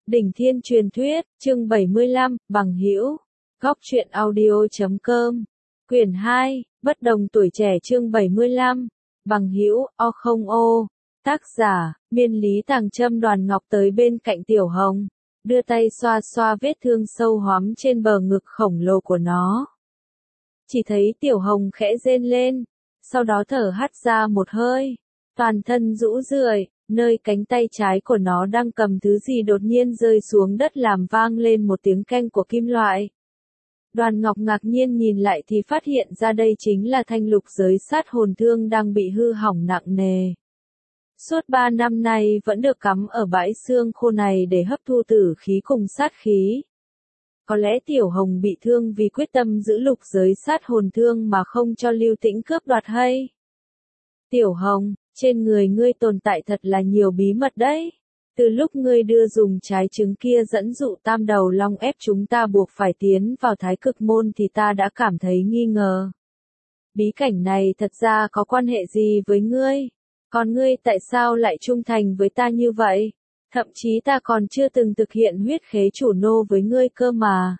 Đỉnh Thiên Truyền Thuyết, chương 75, Bằng Hữu. Góc truyện audio.com. Quyển 2, Bất đồng tuổi trẻ chương 75. Bằng Hữu, o không ô. Tác giả, Miên Lý Tàng Trâm. Đoàn Ngọc tới bên cạnh Tiểu Hồng, đưa tay xoa xoa vết thương sâu hoắm trên bờ ngực khổng lồ của nó. Chỉ thấy Tiểu Hồng khẽ rên lên, sau đó thở hắt ra một hơi, toàn thân rũ rượi, nơi cánh tay trái của nó đang cầm thứ gì đột nhiên rơi xuống đất làm vang lên một tiếng keng của kim loại. Đoàn Ngọc ngạc nhiên nhìn lại thì phát hiện ra đây chính là thanh lục giới sát hồn thương đang bị hư hỏng nặng nề. Suốt 3 năm nay vẫn được cắm ở bãi xương khô này để hấp thu tử khí cùng sát khí. Có lẽ Tiểu Hồng bị thương vì quyết tâm giữ lục giới sát hồn thương mà không cho Lưu Tĩnh cướp đoạt hay? Tiểu Hồng, trên người ngươi tồn tại thật là nhiều bí mật đấy. Từ lúc ngươi đưa dùng trái trứng kia dẫn dụ tam đầu long ép chúng ta buộc phải tiến vào thái cực môn thì ta đã cảm thấy nghi ngờ. Bí cảnh này thật ra có quan hệ gì với ngươi? Còn ngươi tại sao lại trung thành với ta như vậy? Thậm chí ta còn chưa từng thực hiện huyết khế chủ nô với ngươi cơ mà.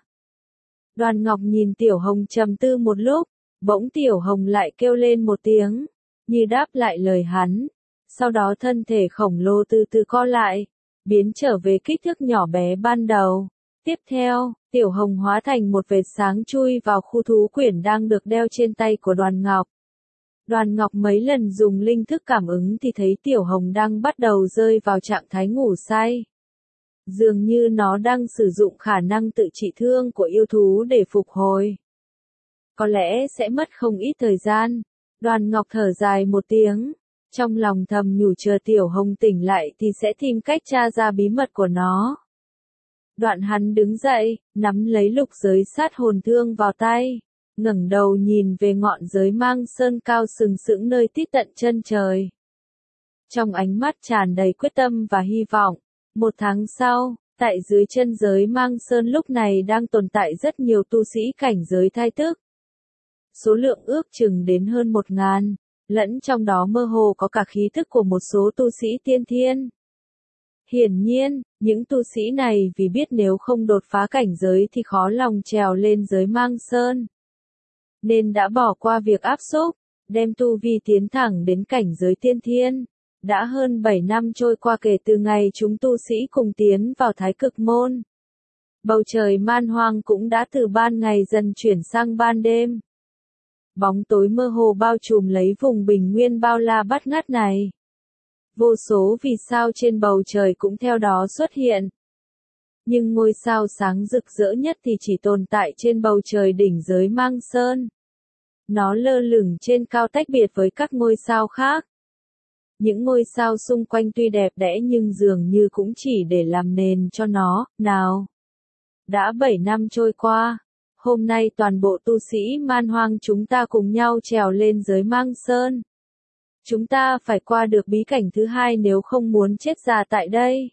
Đoàn Ngọc nhìn Tiểu Hồng trầm tư một lúc, bỗng Tiểu Hồng lại kêu lên một tiếng, như đáp lại lời hắn. Sau đó thân thể khổng lồ từ từ co lại, biến trở về kích thước nhỏ bé ban đầu. Tiếp theo, Tiểu Hồng hóa thành một vệt sáng chui vào khu thú quyển đang được đeo trên tay của Đoàn Ngọc. Đoàn Ngọc mấy lần dùng linh thức cảm ứng thì thấy Tiểu Hồng đang bắt đầu rơi vào trạng thái ngủ say. Dường như nó đang sử dụng khả năng tự trị thương của yêu thú để phục hồi. Có lẽ sẽ mất không ít thời gian. Đoàn Ngọc thở dài một tiếng, trong lòng thầm nhủ chờ Tiểu Hồng tỉnh lại thì sẽ tìm cách tra ra bí mật của nó. Đoạn hắn đứng dậy, nắm lấy lục giới sát hồn thương vào tay, ngẩng đầu nhìn về ngọn giới mang sơn cao sừng sững nơi tít tận chân trời. Trong ánh mắt tràn đầy quyết tâm và hy vọng. 1 tháng sau, tại dưới chân giới mang sơn lúc này đang tồn tại rất nhiều tu sĩ cảnh giới thai tức. Số lượng ước chừng đến hơn 1000, lẫn trong đó mơ hồ có cả khí thức của một số tu sĩ tiên thiên. Hiển nhiên, những tu sĩ này vì biết nếu không đột phá cảnh giới thì khó lòng trèo lên giới mang sơn, nên đã bỏ qua việc áp xúc, đem tu vi tiến thẳng đến cảnh giới tiên thiên. Đã hơn 7 năm trôi qua kể từ ngày chúng tu sĩ cùng tiến vào thái cực môn. Bầu trời man hoang cũng đã từ ban ngày dần chuyển sang ban đêm. Bóng tối mơ hồ bao trùm lấy vùng bình nguyên bao la bát ngát này. Vô số vì sao trên bầu trời cũng theo đó xuất hiện. Nhưng ngôi sao sáng rực rỡ nhất thì chỉ tồn tại trên bầu trời đỉnh giới mang sơn. Nó lơ lửng trên cao tách biệt với các ngôi sao khác. Những ngôi sao xung quanh tuy đẹp đẽ nhưng dường như cũng chỉ để làm nền cho nó, nào. Đã 7 năm trôi qua, hôm nay toàn bộ tu sĩ man hoang chúng ta cùng nhau trèo lên giới mang sơn. Chúng ta phải qua được bí cảnh thứ 2 nếu không muốn chết già tại đây.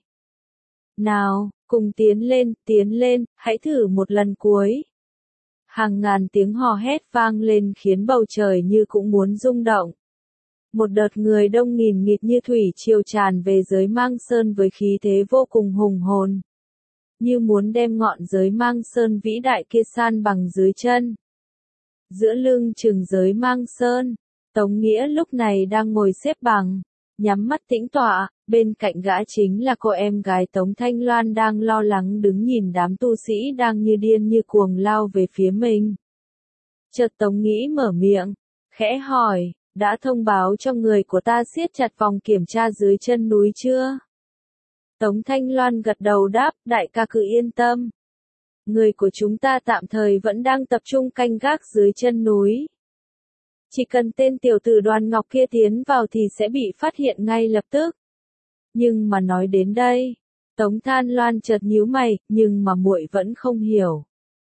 Nào, cùng tiến lên, hãy thử một lần cuối. Hàng ngàn tiếng hò hét vang lên khiến bầu trời như cũng muốn rung động. Một đợt người đông nghìn nghịt như thủy triều tràn về giới mang sơn với khí thế vô cùng hùng hồn. Như muốn đem ngọn giới mang sơn vĩ đại kia san bằng dưới chân. Giữa lưng chừng giới mang sơn, Tống Nghĩa lúc này đang ngồi xếp bằng, nhắm mắt tĩnh tọa, bên cạnh gã chính là cô em gái Tống Thanh Loan đang lo lắng đứng nhìn đám tu sĩ đang như điên như cuồng lao về phía mình. Chợt Tống Nghĩa mở miệng, khẽ hỏi, đã thông báo cho người của ta siết chặt vòng kiểm tra dưới chân núi chưa? Tống Thanh Loan gật đầu đáp, đại ca cứ yên tâm. Người của chúng ta tạm thời vẫn đang tập trung canh gác dưới chân núi. Chỉ cần tên tiểu tử Đoàn Ngọc kia tiến vào thì sẽ bị phát hiện ngay lập tức. Nhưng mà nói đến đây, Tống Thanh Loan chợt nhíu mày, nhưng mà muội vẫn không hiểu.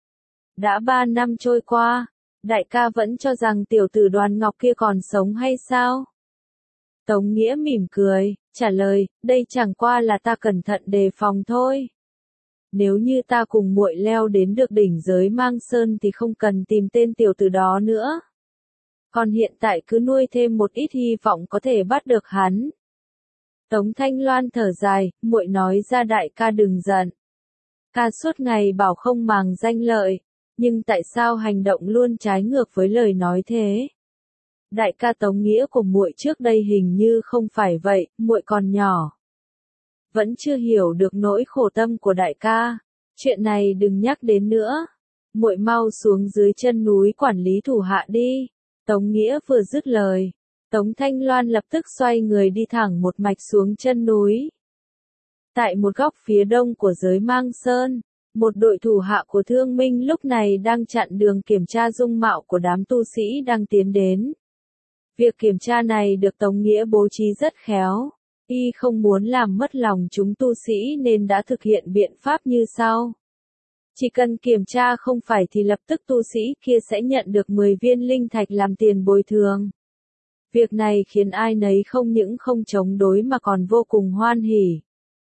Đã 3 năm trôi qua, đại ca vẫn cho rằng tiểu tử Đoàn Ngọc kia còn sống hay sao? Tống Nghĩa mỉm cười, trả lời, đây chẳng qua là ta cẩn thận đề phòng thôi. Nếu như ta cùng muội leo đến được đỉnh giới mang sơn thì không cần tìm tên tiểu tử đó nữa. Còn hiện tại cứ nuôi thêm một ít hy vọng có thể bắt được hắn. Tống Thanh Loan thở dài, muội nói ra đại ca đừng giận. Ca suốt ngày bảo không màng danh lợi, nhưng tại sao hành động luôn trái ngược với lời nói thế? Đại ca Tống Nghĩa của muội trước đây hình như không phải vậy, muội còn nhỏ, vẫn chưa hiểu được nỗi khổ tâm của đại ca. Chuyện này đừng nhắc đến nữa. Muội mau xuống dưới chân núi quản lý thủ hạ đi. Tống Nghĩa vừa dứt lời, Tống Thanh Loan lập tức xoay người đi thẳng một mạch xuống chân núi. Tại một góc phía đông của giới Mang Sơn, một đội thủ hạ của Thương Minh lúc này đang chặn đường kiểm tra dung mạo của đám tu sĩ đang tiến đến. Việc kiểm tra này được Tống Nghĩa bố trí rất khéo. Y không muốn làm mất lòng chúng tu sĩ nên đã thực hiện biện pháp như sau. Chỉ cần kiểm tra không phải thì lập tức tu sĩ kia sẽ nhận được 10 viên linh thạch làm tiền bồi thường. Việc này khiến ai nấy không những không chống đối mà còn vô cùng hoan hỉ.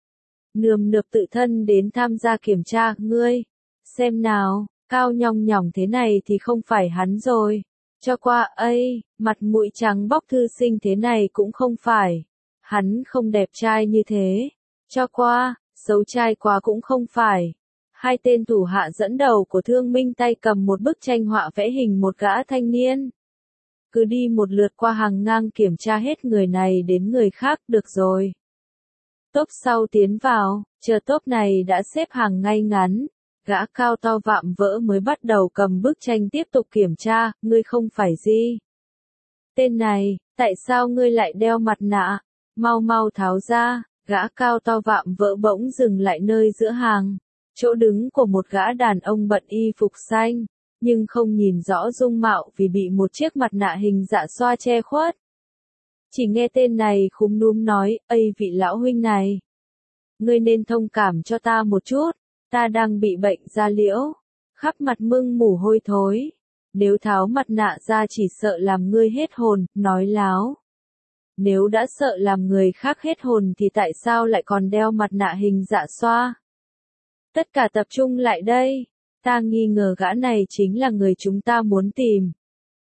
Nườm nượp tự thân đến tham gia kiểm tra, ngươi, xem nào, cao nhong nhỏng thế này thì không phải hắn rồi. Cho qua, mặt mũi trắng bóc thư sinh thế này cũng không phải. Hắn không đẹp trai như thế. Cho qua, xấu trai quá cũng không phải. Hai tên thủ hạ dẫn đầu của Thương Minh tay cầm một bức tranh họa vẽ hình một gã thanh niên. Cứ đi một lượt qua hàng ngang kiểm tra hết người này đến người khác được rồi. Tốp sau tiến vào, chờ tốp này đã xếp hàng ngay ngắn. Gã cao to vạm vỡ mới bắt đầu cầm bức tranh tiếp tục kiểm tra, ngươi không phải gì. Tên này, tại sao ngươi lại đeo mặt nạ? Mau mau tháo ra, gã cao to vạm vỡ bỗng dừng lại nơi giữa hàng. Chỗ đứng của một gã đàn ông bận y phục xanh, nhưng không nhìn rõ dung mạo vì bị một chiếc mặt nạ hình dạ xoa che khuất. Chỉ nghe tên này khúm núm nói, ây vị lão huynh này. Ngươi nên thông cảm cho ta một chút, ta đang bị bệnh da liễu, khắp mặt mưng mủ hôi thối. Nếu tháo mặt nạ ra chỉ sợ làm ngươi hết hồn, nói láo. Nếu đã sợ làm người khác hết hồn thì tại sao lại còn đeo mặt nạ hình dạ xoa? Tất cả tập trung lại đây, ta nghi ngờ gã này chính là người chúng ta muốn tìm.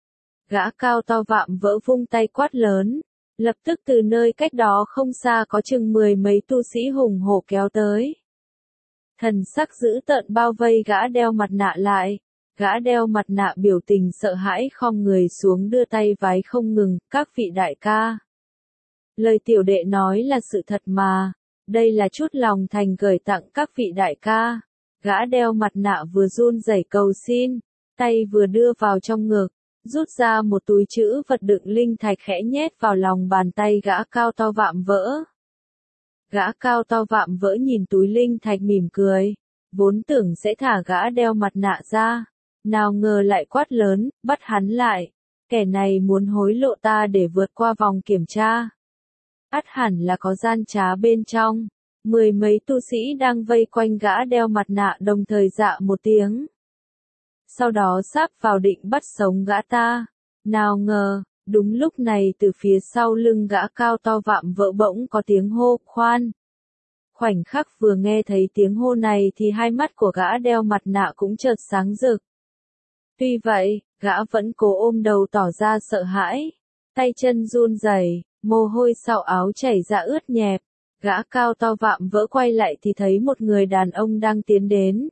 Gã cao to vạm vỡ vung tay quát lớn, lập tức từ nơi cách đó không xa có chừng 10 mấy tu sĩ hùng hổ kéo tới. Thần sắc dữ tợn bao vây gã đeo mặt nạ lại, gã đeo mặt nạ biểu tình sợ hãi khom người xuống đưa tay vái không ngừng, các vị đại ca. Lời tiểu đệ nói là sự thật mà, đây là chút lòng thành gửi tặng các vị đại ca. Gã đeo mặt nạ vừa run rẩy cầu xin, tay vừa đưa vào trong ngực, rút ra một túi trữ vật đựng linh thạch khẽ nhét vào lòng bàn tay gã cao to vạm vỡ. Gã cao to vạm vỡ nhìn túi linh thạch mỉm cười, vốn tưởng sẽ thả gã đeo mặt nạ ra, nào ngờ lại quát lớn, bắt hắn lại, kẻ này muốn hối lộ ta để vượt qua vòng kiểm tra. Ắt hẳn là có gian trá bên trong. 10 mấy tu sĩ đang vây quanh gã đeo mặt nạ đồng thời dạ một tiếng. Sau đó sáp vào định bắt sống gã ta. Nào ngờ, đúng lúc này từ phía sau lưng gã cao to vạm vỡ bỗng có tiếng hô, khoan. Khoảnh khắc vừa nghe thấy tiếng hô này thì hai mắt của gã đeo mặt nạ cũng chợt sáng rực. Tuy vậy, gã vẫn cố ôm đầu tỏ ra sợ hãi. Tay chân run rẩy, mồ hôi sau áo chảy ra ướt nhẹp. Gã cao to vạm vỡ quay lại thì thấy một người đàn ông đang tiến đến.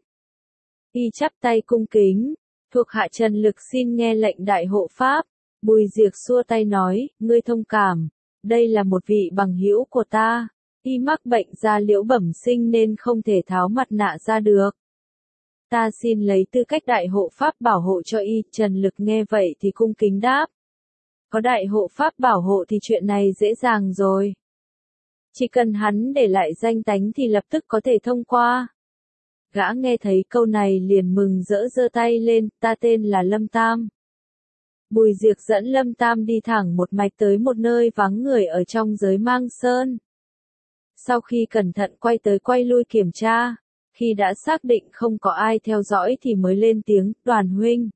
Y chắp tay cung kính, thuộc hạ Trần Lực xin nghe lệnh đại hộ pháp. Bùi Diệc xua tay nói, ngươi thông cảm, đây là một vị bằng hữu của ta. Y mắc bệnh da liễu bẩm sinh nên không thể tháo mặt nạ ra được. Ta xin lấy tư cách đại hộ pháp bảo hộ cho y. Trần Lực nghe vậy thì cung kính đáp. Có đại hộ pháp bảo hộ thì chuyện này dễ dàng rồi. Chỉ cần hắn để lại danh tánh thì lập tức có thể thông qua. Gã nghe thấy câu này liền mừng rỡ giơ tay lên, ta tên là Lâm Tam. Bùi Diệc dẫn Lâm Tam đi thẳng một mạch tới một nơi vắng người ở trong giới Mang Sơn. Sau khi cẩn thận quay tới quay lui kiểm tra, khi đã xác định không có ai theo dõi thì mới lên tiếng, Đoàn huynh.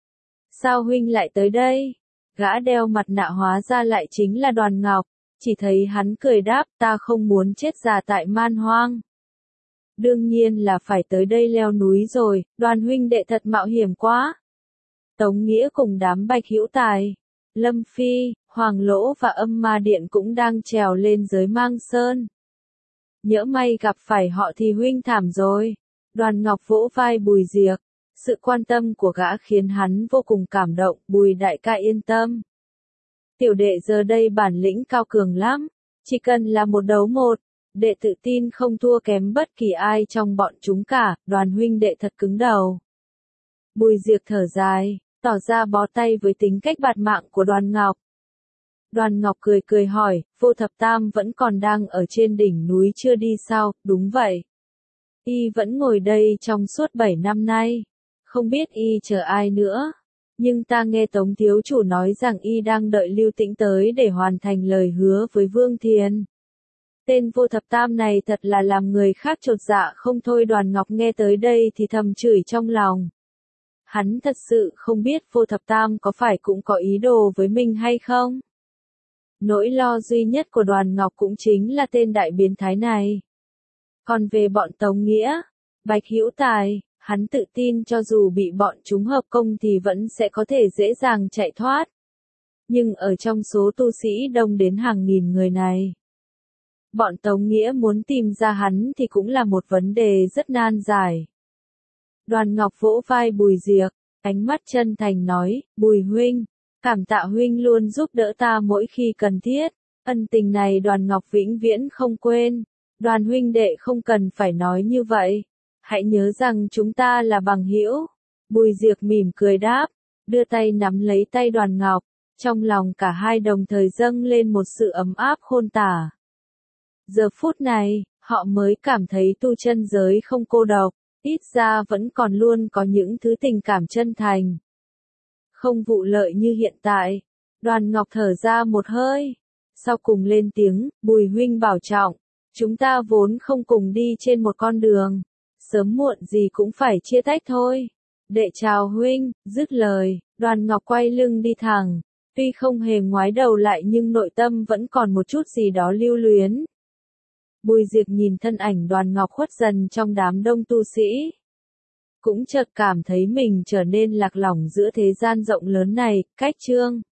Sao huynh lại tới đây? Gã đeo mặt nạ hóa ra lại chính là Đoàn Ngọc. Chỉ thấy hắn cười đáp, ta không muốn chết già tại man hoang. Đương nhiên là phải tới đây leo núi rồi, Đoàn huynh đệ thật mạo hiểm quá. Tống Nghĩa cùng đám Bạch Hữu Tài, Lâm Phi, Hoàng Lỗ và Âm Ma Điện cũng đang trèo lên giới Mang Sơn. Nhỡ may gặp phải họ thì huynh thảm rồi. Đoàn Ngọc vỗ vai Bùi Diệc. Sự quan tâm của gã khiến hắn vô cùng cảm động. Bùi đại ca yên tâm. Tiểu đệ giờ đây bản lĩnh cao cường lắm. Chỉ cần là một đấu một. Đệ tự tin không thua kém bất kỳ ai trong bọn chúng cả. Đoàn huynh đệ thật cứng đầu. Bùi Diệc thở dài, tỏ ra bó tay với tính cách bạt mạng của Đoàn Ngọc. Đoàn Ngọc cười cười hỏi, Vô Thập Tam vẫn còn đang ở trên đỉnh núi chưa đi sao? Đúng vậy. Y vẫn ngồi đây trong suốt 7 năm nay. Không biết Y chờ ai nữa. Nhưng ta nghe Tống thiếu chủ nói rằng Y đang đợi Lưu Tĩnh tới để hoàn thành lời hứa với Vương Thiền. Tên Vô Thập Tam này thật là làm người khác chột dạ không thôi. Đoàn Ngọc nghe tới đây thì thầm chửi trong lòng. Hắn thật sự không biết Vô Thập Tam có phải cũng có ý đồ với mình hay không? Nỗi lo duy nhất của Đoàn Ngọc cũng chính là tên đại biến thái này. Còn về bọn Tống Nghĩa, Bạch Hữu Tài, hắn tự tin cho dù bị bọn chúng hợp công thì vẫn sẽ có thể dễ dàng chạy thoát. Nhưng ở trong số tu sĩ đông đến hàng nghìn người này, bọn Tống Nghĩa muốn tìm ra hắn thì cũng là một vấn đề rất nan giải. Đoàn Ngọc vỗ vai Bùi Diệc, ánh mắt chân thành nói, Bùi huynh, cảm tạ huynh luôn giúp đỡ ta mỗi khi cần thiết. Ân tình này Đoàn Ngọc vĩnh viễn không quên. Đoàn huynh đệ không cần phải nói như vậy. Hãy nhớ rằng chúng ta là bằng hữu. Bùi Diệc mỉm cười đáp, đưa tay nắm lấy tay Đoàn Ngọc. Trong lòng cả hai đồng thời dâng lên một sự ấm áp khôn tả. Giờ phút này, họ mới cảm thấy tu chân giới không cô độc. Ít ra vẫn còn luôn có những thứ tình cảm chân thành. Không vụ lợi như hiện tại. Đoàn Ngọc thở ra một hơi. Sau cùng lên tiếng, Bùi huynh bảo trọng. Chúng ta vốn không cùng đi trên một con đường. Sớm muộn gì cũng phải chia tách thôi. Đệ chào huynh, dứt lời, Đoàn Ngọc quay lưng đi thẳng. Tuy không hề ngoái đầu lại nhưng nội tâm vẫn còn một chút gì đó lưu luyến. Bùi Diệc nhìn thân ảnh Đoàn Ngọc khuất dần trong đám đông tu sĩ. Cũng chợt cảm thấy mình trở nên lạc lõng giữa thế gian rộng lớn này. Cách chương